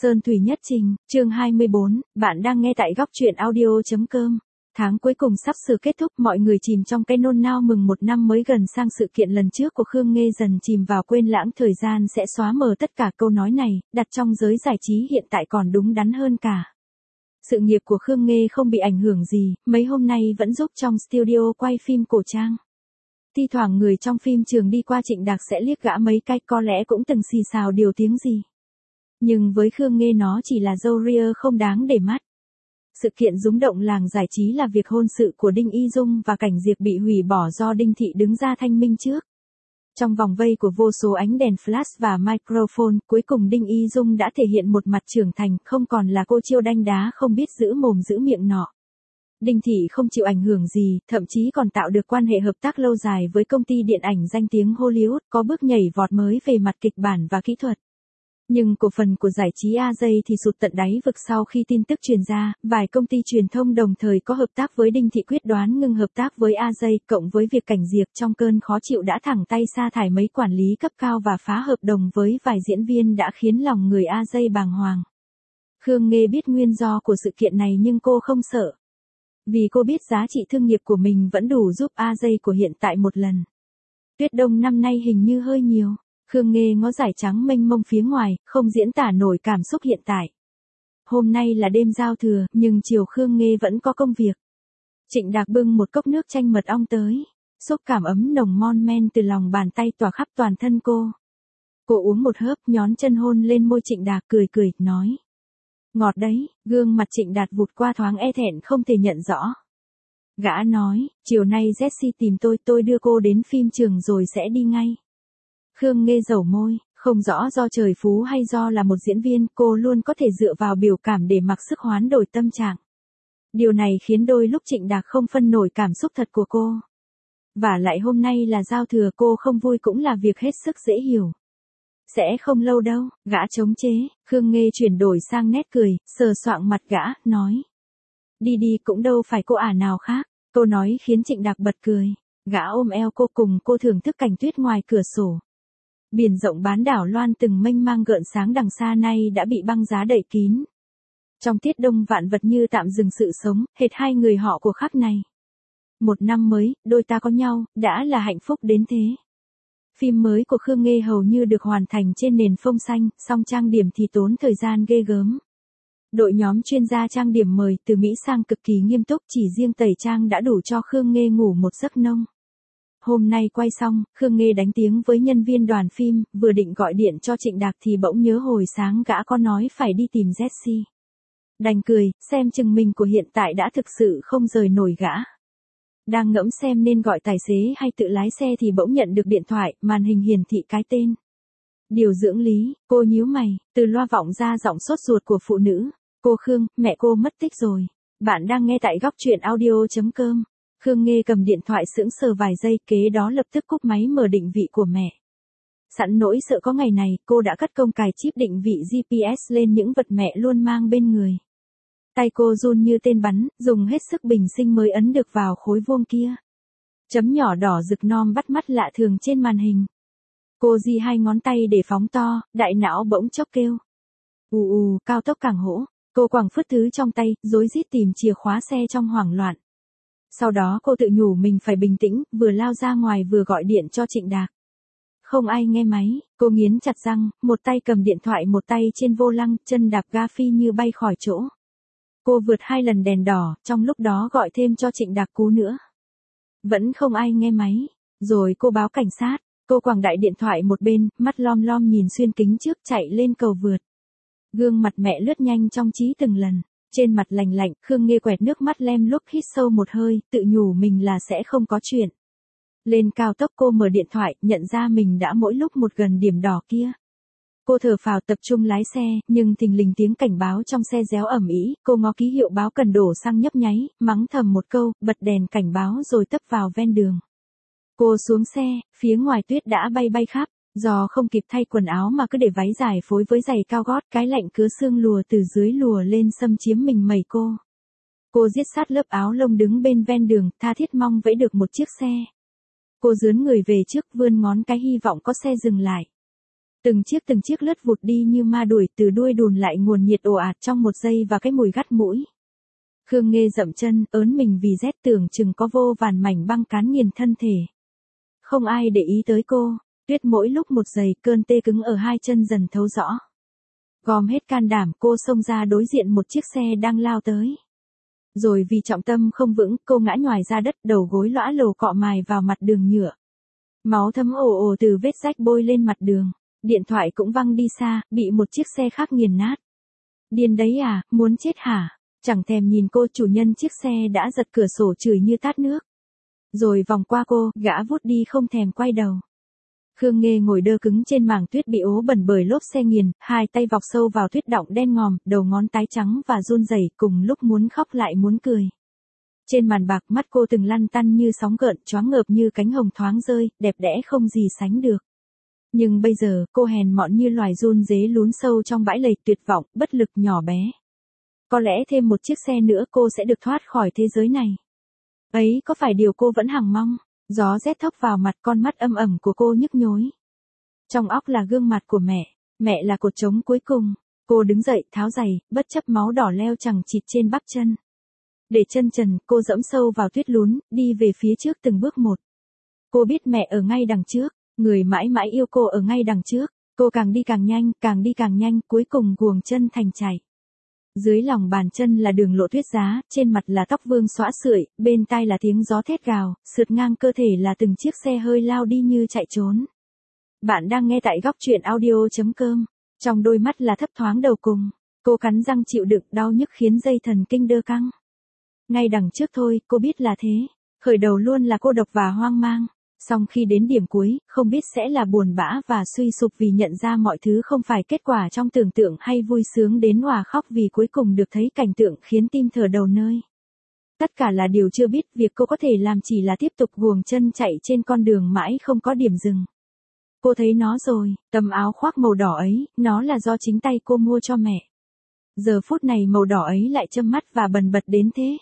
Sơn Thủy Nhất Trình, chương 24, bạn đang nghe tại góc truyện audio.com. Tháng cuối cùng sắp sửa kết thúc, mọi người chìm trong cái nôn nao mừng một năm mới gần sang. Sự kiện lần trước của Khương Nghê dần chìm vào quên lãng, thời gian sẽ xóa mờ tất cả. Câu nói này, đặt trong giới giải trí hiện tại còn đúng đắn hơn cả. Sự nghiệp của Khương Nghê không bị ảnh hưởng gì, mấy hôm nay vẫn giúp trong studio quay phim cổ trang. Thi thoảng người trong phim trường đi qua Trịnh Đạc sẽ liếc gã mấy cái, có lẽ cũng từng xì xào điều tiếng gì. Nhưng với Khương Nghê nó chỉ là râu ria không đáng để mắt. Sự kiện rúng động làng giải trí là việc hôn sự của Đinh Y Dung và Cảnh Diệp bị hủy bỏ do Đinh Thị đứng ra thanh minh trước. Trong vòng vây của vô số ánh đèn flash và microphone, cuối cùng Đinh Y Dung đã thể hiện một mặt trưởng thành, không còn là cô chiêu đanh đá không biết giữ mồm giữ miệng nọ. Đinh Thị không chịu ảnh hưởng gì, thậm chí còn tạo được quan hệ hợp tác lâu dài với công ty điện ảnh danh tiếng Hollywood, có bước nhảy vọt mới về mặt kịch bản và kỹ thuật. Nhưng cổ phần của giải trí AJ thì sụt tận đáy vực sau khi tin tức truyền ra, vài công ty truyền thông đồng thời có hợp tác với Đinh Thị quyết đoán ngừng hợp tác với AJ, cộng với việc Cảnh Diệp trong cơn khó chịu đã thẳng tay sa thải mấy quản lý cấp cao và phá hợp đồng với vài diễn viên đã khiến lòng người AJ bàng hoàng. Khương Nghê biết nguyên do của sự kiện này nhưng cô không sợ. Vì cô biết giá trị thương nghiệp của mình vẫn đủ giúp AJ của hiện tại một lần. Tuyết đông năm nay hình như hơi nhiều. Khương Nghê ngó dải trắng mênh mông phía ngoài, không diễn tả nổi cảm xúc hiện tại. Hôm nay là đêm giao thừa, nhưng chiều Khương Nghê vẫn có công việc. Trịnh Đạc bưng một cốc nước chanh mật ong tới. Xúc cảm ấm nồng mon men từ lòng bàn tay tỏa khắp toàn thân cô. Cô uống một hớp, nhón chân hôn lên môi Trịnh Đạc, cười, nói. Ngọt đấy. Gương mặt Trịnh Đạc vụt qua thoáng e thẹn không thể nhận rõ. Gã nói, chiều nay Jessie tìm tôi đưa cô đến phim trường rồi sẽ đi ngay. Khương Nghê dẩu môi, không rõ do trời phú hay do là một diễn viên, cô luôn có thể dựa vào biểu cảm để mặc sức hoán đổi tâm trạng. Điều này khiến đôi lúc Trịnh Đạc không phân nổi cảm xúc thật của cô. Và lại hôm nay là giao thừa, cô không vui cũng là việc hết sức dễ hiểu. Sẽ không lâu đâu, gã chống chế. Khương Nghê chuyển đổi sang nét cười, sờ soạng mặt gã, nói. Đi cũng đâu phải cô nào khác. Câu nói khiến Trịnh Đạc bật cười. Gã ôm eo cô cùng cô thưởng thức cảnh tuyết ngoài cửa sổ. Biển rộng bán đảo Loan từng mênh mang gợn sáng đằng xa nay đã bị băng giá đậy kín. Trong tiết đông vạn vật như tạm dừng sự sống, hệt hai người họ của khắc này. Một năm mới, đôi ta có nhau, đã là hạnh phúc đến thế. Phim mới của Khương Nghê hầu như được hoàn thành trên nền phông xanh, song trang điểm thì tốn thời gian ghê gớm. Đội nhóm chuyên gia trang điểm mời từ Mỹ sang cực kỳ nghiêm túc, chỉ riêng tẩy trang đã đủ cho Khương Nghê ngủ một giấc nông. Hôm nay quay xong, Khương Nghê đánh tiếng với nhân viên đoàn phim, vừa định gọi điện cho Trịnh Đạc thì bỗng nhớ hồi sáng gã có nói phải đi tìm Jessie. Đành cười, xem chừng mình của hiện tại đã thực sự không rời nổi gã. Đang ngẫm xem nên gọi tài xế hay tự lái xe thì bỗng nhận được điện thoại, màn hình hiển thị cái tên. Điều dưỡng Lý. Cô nhíu mày, từ loa vọng ra giọng sốt ruột của phụ nữ. Cô Khương, mẹ cô mất tích rồi. Bạn đang nghe tại góc truyện audio.com. Khương Nghê cầm điện thoại sững sờ vài giây, kế đó lập tức cúp máy mở định vị của mẹ. Sẵn nỗi sợ có ngày này, cô đã cất công cài chip định vị GPS lên những vật mẹ luôn mang bên người. Tay cô run như tên bắn, dùng hết sức bình sinh mới ấn được vào khối vuông kia. Chấm nhỏ đỏ rực non bắt mắt lạ thường trên màn hình. Cô di hai ngón tay để phóng to, đại não bỗng chốc kêu. Cao tốc càng hỗ. Cô quẳng phứt thứ trong tay, rối rít tìm chìa khóa xe trong hoảng loạn. Sau đó cô tự nhủ mình phải bình tĩnh, vừa lao ra ngoài vừa gọi điện cho Trịnh Đạc. Không ai nghe máy, cô nghiến chặt răng, một tay cầm điện thoại một tay trên vô lăng, chân đạp ga phi như bay khỏi chỗ. Cô vượt 2 lần đèn đỏ, trong lúc đó gọi thêm cho Trịnh Đạc cú nữa. Vẫn không ai nghe máy, rồi cô báo cảnh sát, cô quẳng đại điện thoại một bên, mắt lom lom nhìn xuyên kính trước chạy lên cầu vượt. Gương mặt mẹ lướt nhanh trong trí từng lần. Trên mặt lành lạnh, Khương Nghê quẹt nước mắt lem luốc hít sâu một hơi, tự nhủ mình là sẽ không có chuyện. Lên cao tốc cô mở điện thoại, nhận ra mình đã mỗi lúc một gần điểm đỏ kia. Cô thở phào tập trung lái xe, nhưng thình lình tiếng cảnh báo trong xe réo ầm ĩ, cô ngó ký hiệu báo cần đổ xăng nhấp nháy, mắng thầm một câu, bật đèn cảnh báo rồi tấp vào ven đường. Cô xuống xe, phía ngoài tuyết đã bay khắp. Do không kịp thay quần áo mà cứ để váy dài phối với giày cao gót, cái lạnh cứa xương lùa từ dưới lùa lên xâm chiếm mình mẩy cô. Cô giết sát lớp áo lông đứng bên ven đường, tha thiết mong vẫy được một chiếc xe. Cô dướn người về trước, vươn ngón cái hy vọng có xe dừng lại. Từng chiếc lướt vụt đi như ma đuổi, từ đuôi đùn lại nguồn nhiệt ồ ạt trong một giây và cái mùi gắt mũi. Khương Nghê dậm chân, ớn mình vì rét, tưởng chừng có vô vàn mảnh băng cán nghiền thân thể. Không ai để ý tới cô, tuyết mỗi lúc một dày, cơn tê cứng ở hai chân dần thấu rõ. Gom hết can đảm, cô xông ra đối diện một chiếc xe đang lao tới. Rồi vì trọng tâm không vững, cô ngã nhoài ra đất, đầu gối lõa lồ cọ mài vào mặt đường nhựa. Máu thấm ồ ồ từ vết rách bôi lên mặt đường. Điện thoại cũng văng đi xa, bị một chiếc xe khác nghiền nát. Điên đấy à, muốn chết hả? Chẳng thèm nhìn cô, chủ nhân chiếc xe đã giật cửa sổ chửi như tát nước. Rồi vòng qua cô, gã vút đi không thèm quay đầu. Khương Nghê ngồi đơ cứng trên mảng tuyết bị ố bẩn bởi lốp xe nghiền, hai tay vọc sâu vào tuyết đọng đen ngòm, đầu ngón tái trắng và run rẩy, cùng lúc muốn khóc lại muốn cười. Trên màn bạc, mắt cô từng lăn tăn như sóng gợn, choáng ngợp như cánh hồng thoáng rơi, đẹp đẽ không gì sánh được. Nhưng bây giờ, cô hèn mọn như loài run rế lún sâu trong bãi lầy, tuyệt vọng, bất lực, nhỏ bé. Có lẽ thêm một chiếc xe nữa cô sẽ được thoát khỏi thế giới này. Ấy có phải điều cô vẫn hằng mong? Gió rét thốc vào mặt, con mắt âm ẩm của cô nhức nhối. Trong óc là gương mặt của mẹ là cột trống cuối cùng. Cô đứng dậy, tháo giày, bất chấp máu đỏ leo chằng chịt trên bắp chân. Để chân trần, cô dẫm sâu vào tuyết lún, đi về phía trước từng bước một. Cô biết mẹ ở ngay đằng trước, người mãi mãi yêu cô ở ngay đằng trước. Cô càng đi càng nhanh, cuối cùng guồng chân thành chạy. Dưới lòng bàn chân là đường lộ tuyết giá, trên mặt là tóc vương xõa sưởi, bên tai là tiếng gió thét gào, sượt ngang cơ thể là từng chiếc xe hơi lao đi như chạy trốn. Bạn đang nghe tại góc truyện audio.com. Trong đôi mắt là thấp thoáng đầu cùng. Cô cắn răng chịu đựng đau nhức khiến dây thần kinh đơ căng. Ngay đằng trước thôi, cô biết là thế. Khởi đầu luôn là cô độc và hoang mang. Song khi đến điểm cuối, không biết sẽ là buồn bã và suy sụp vì nhận ra mọi thứ không phải kết quả trong tưởng tượng, hay vui sướng đến òa khóc vì cuối cùng được thấy cảnh tượng khiến tim thở đầu nơi. Tất cả là điều chưa biết, việc cô có thể làm chỉ là tiếp tục guồng chân chạy trên con đường mãi không có điểm dừng. Cô thấy nó rồi, tấm áo khoác màu đỏ ấy, nó là do chính tay cô mua cho mẹ. Giờ phút này màu đỏ ấy lại châm mắt và bần bật đến thế.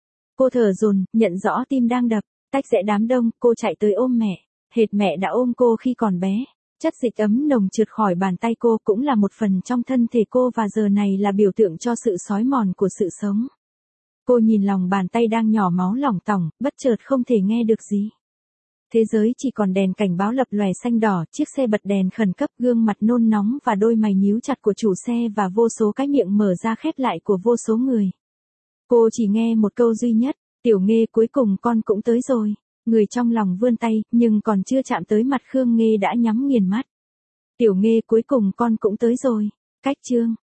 Cô thở dồn, nhận rõ tim đang đập. Tách rẽ đám đông, cô chạy tới ôm mẹ. Hệt mẹ đã ôm cô khi còn bé. Chất dịch ấm nồng trượt khỏi bàn tay cô, cũng là một phần trong thân thể cô và giờ này là biểu tượng cho sự xói mòn của sự sống. Cô nhìn lòng bàn tay đang nhỏ máu lỏng tỏng, bất chợt không thể nghe được gì. Thế giới chỉ còn đèn cảnh báo lập lòe xanh đỏ, chiếc xe bật đèn khẩn cấp, gương mặt nôn nóng và đôi mày nhíu chặt của chủ xe và vô số cái miệng mở ra khép lại của vô số người. Cô chỉ nghe một câu duy nhất. Tiểu Nghê, cuối cùng con cũng tới rồi. Người trong lòng vươn tay, nhưng còn chưa chạm tới mặt Khương Nghê đã nhắm nghiền mắt. Tiểu Nghê, cuối cùng con cũng tới rồi. Cách chương.